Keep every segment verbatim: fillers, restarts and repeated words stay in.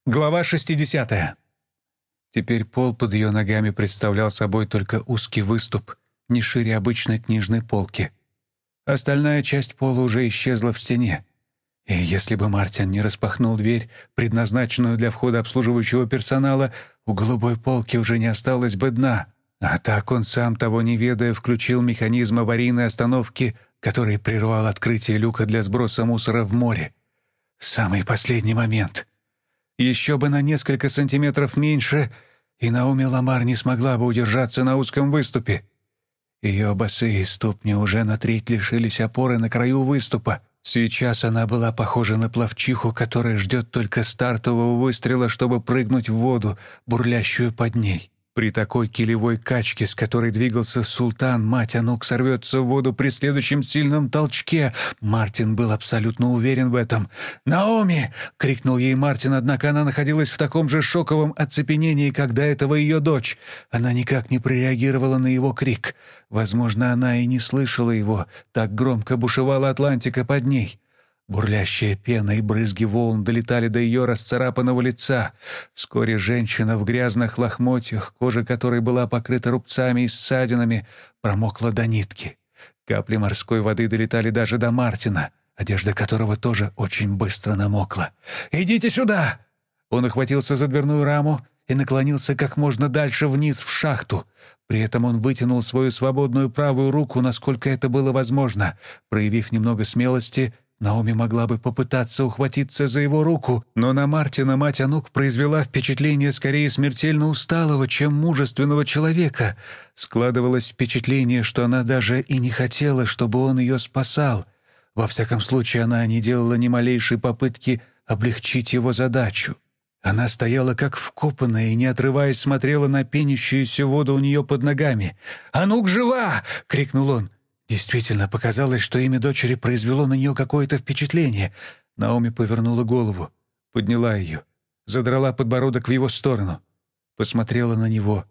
Глава шестидесятая. Теперь пол под ее ногами представлял собой только узкий выступ, не шире обычной книжной полки. Остальная часть пола уже исчезла в стене. И если бы Мартин не распахнул дверь, предназначенную для входа обслуживающего персонала, у голубой полки уже не осталось бы дна. А так он, сам того не ведая, включил механизм аварийной остановки, который прервал открытие люка для сброса мусора в море. В самый последний момент. Еще бы на несколько сантиметров меньше, и Наоми Ламар не смогла бы удержаться на узком выступе. Ее босые ступни уже на треть лишились опоры на краю выступа. Сейчас она была похожа на пловчиху, которая ждет только стартового выстрела, чтобы прыгнуть в воду, бурлящую под ней. При такой килевой качке, с которой двигался султан, мать Анук сорвется в воду при следующем сильном толчке. Мартин был абсолютно уверен в этом. «Наоми!» — крикнул ей Мартин, однако она находилась в таком же шоковом оцепенении, как до этого ее дочь. Она никак не прореагировала на его крик. Возможно, она и не слышала его, так громко бушевала Атлантика под ней. Бурлящая пена и брызги волн долетали до ее расцарапанного лица. Вскоре женщина в грязных лохмотьях, кожа которой была покрыта рубцами и ссадинами, промокла до нитки. Капли морской воды долетали даже до Мартина, одежда которого тоже очень быстро намокла. «Идите сюда!» Он охватился за дверную раму и наклонился как можно дальше вниз в шахту. При этом он вытянул свою свободную правую руку, насколько это было возможно. Проявив немного смелости, Наоми могла бы попытаться ухватиться за его руку, но на Мартина мать Анук произвела впечатление скорее смертельно усталого, чем мужественного человека. Складывалось впечатление, что она даже и не хотела, чтобы он ее спасал. Во всяком случае, она не делала ни малейшей попытки облегчить его задачу. Она стояла как вкопанная и, не отрываясь, смотрела на пенящуюся воду у нее под ногами. «Анук жива!» — крикнул он. Действительно, показалось, что имя дочери произвело на нее какое-то впечатление. Наоми повернула голову, подняла ее, задрала подбородок в его сторону, посмотрела на него.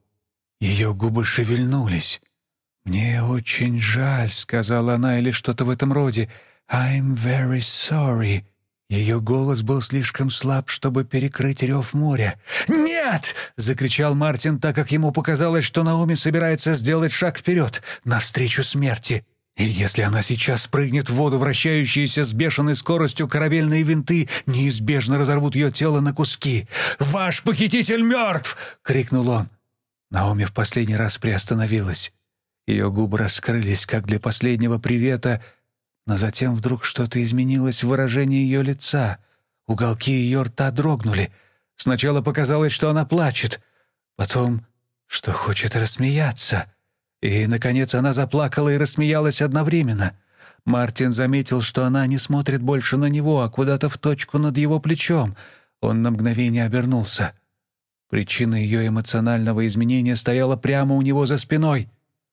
Ее губы шевельнулись. «Мне очень жаль», — сказала она, или что-то в этом роде. «I'm very sorry». Ее голос был слишком слаб, чтобы перекрыть рев моря. «Нет!» — закричал Мартин, так как ему показалось, что Наоми собирается сделать шаг вперед, навстречу смерти. И если она сейчас прыгнет в воду, вращающиеся с бешеной скоростью корабельные винты неизбежно разорвут ее тело на куски. «Ваш похититель мертв!» — крикнул он. Наоми в последний раз приостановилась. Ее губы раскрылись, как для последнего привета, но затем вдруг что-то изменилось в выражении ее лица. Уголки ее рта дрогнули. Сначала показалось, что она плачет, потом, что хочет рассмеяться. И, наконец, она заплакала и рассмеялась одновременно. Мартин заметил, что она не смотрит больше на него, а куда-то в точку над его плечом. Он на мгновение обернулся. Причина ее эмоционального изменения стояла прямо у него за спиной.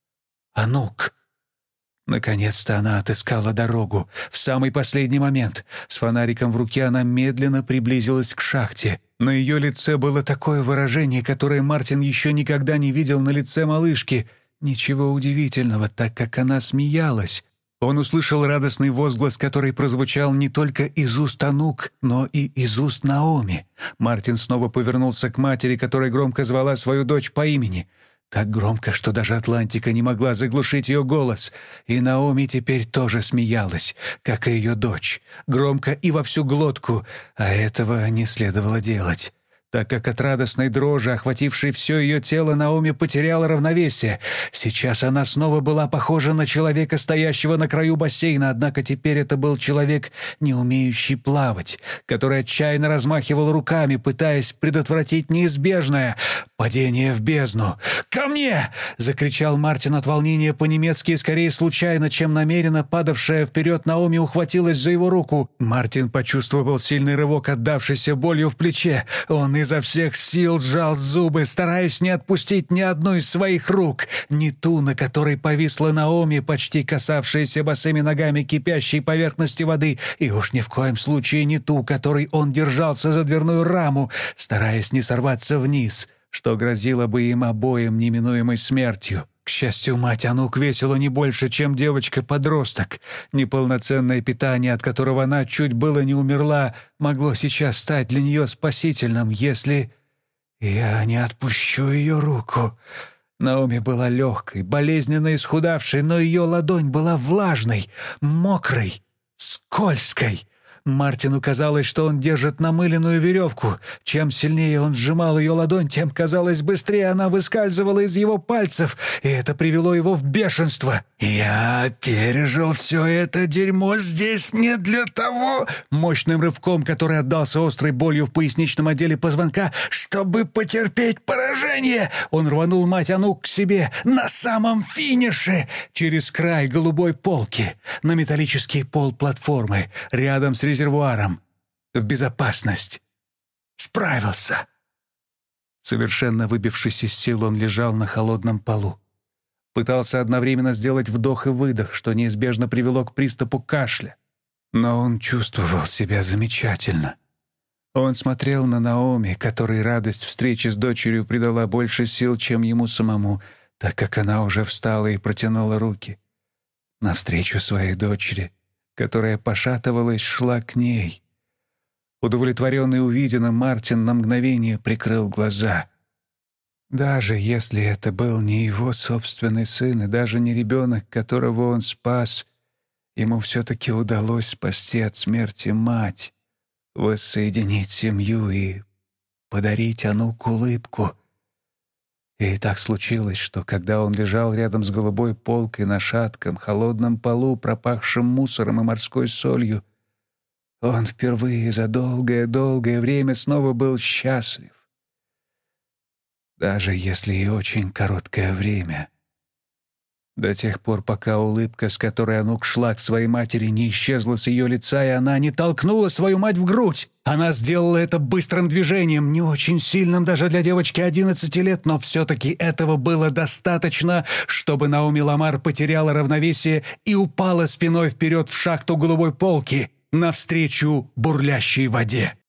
«Анук!» Наконец-то она отыскала дорогу. В самый последний момент. С фонариком в руке она медленно приблизилась к шахте. На ее лице было такое выражение, которое Мартин еще никогда не видел на лице малышки. Ничего удивительного, так как она смеялась. Он услышал радостный возглас, который прозвучал не только из уст Анук, но и из уст Наоми. Мартин снова повернулся к матери, которая громко звала свою дочь по имени. Так громко, что даже Атлантика не могла заглушить ее голос. И Наоми теперь тоже смеялась, как и ее дочь, громко и во всю глотку, а этого не следовало делать, так как от радостной дрожи, охватившей все ее тело, Наоми потеряла равновесие. Сейчас она снова была похожа на человека, стоящего на краю бассейна, однако теперь это был человек, не умеющий плавать, который отчаянно размахивал руками, пытаясь предотвратить неизбежное — падение в бездну. «Ко мне!» — закричал Мартин от волнения по-немецки, и скорее случайно, чем намеренно падавшая вперед Наоми ухватилась за его руку. Мартин почувствовал сильный рывок, отдавшийся болью в плече. Он изо всех сил сжал зубы, стараясь не отпустить ни одну из своих рук, ни ту, на которой повисла Наоми, почти касавшаяся босыми ногами кипящей поверхности воды, и уж ни в коем случае не ту, которой он держался за дверную раму, стараясь не сорваться вниз, что грозило бы им обоим неминуемой смертью. К счастью, мать Анук весила не больше, чем девочка-подросток. Неполноценное питание, от которого она чуть было не умерла, могло сейчас стать для нее спасительным, если... Я не отпущу ее руку. Наоми была легкой, болезненно исхудавшей, но ее ладонь была влажной, мокрой, скользкой. Мартину казалось, что он держит намыленную веревку. Чем сильнее он сжимал ее ладонь, тем, казалось, быстрее она выскальзывала из его пальцев, и это привело его в бешенство. «Я пережил все это дерьмо здесь не для того...» Мощным рывком, который отдался острой болью в поясничном отделе позвонка, «чтобы потерпеть поражение!» Он рванул мать Анук к себе на самом финише, через край голубой полки, на металлический пол платформы, рядом с резервуаром. В безопасность. Справился. Совершенно выбившись из сил, он лежал на холодном полу. Пытался одновременно сделать вдох и выдох, что неизбежно привело к приступу кашля. Но он чувствовал себя замечательно. Он смотрел на Наоми, которой радость встречи с дочерью придала больше сил, чем ему самому, так как она уже встала и протянула руки навстречу своей дочери, которая, пошатывалась, шла к ней. Удовлетворенный увиденным, Мартин на мгновение прикрыл глаза. Даже если это был не его собственный сын и даже не ребенок, которого он спас, ему все-таки удалось спасти от смерти мать, воссоединить семью и подарить Анук улыбку. И так случилось, что когда он лежал рядом с голубой полкой на шатком, холодном полу, пропахшем мусором и морской солью, он впервые за долгое-долгое время снова был счастлив. Даже если и очень короткое время. До тех пор, пока улыбка, с которой Анук шла к своей матери, не исчезла с ее лица, и она не толкнула свою мать в грудь. Она сделала это быстрым движением, не очень сильным даже для девочки одиннадцати лет, но все-таки этого было достаточно, чтобы Наоми Ламар потеряла равновесие и упала спиной вперед в шахту голубой полки, навстречу бурлящей воде.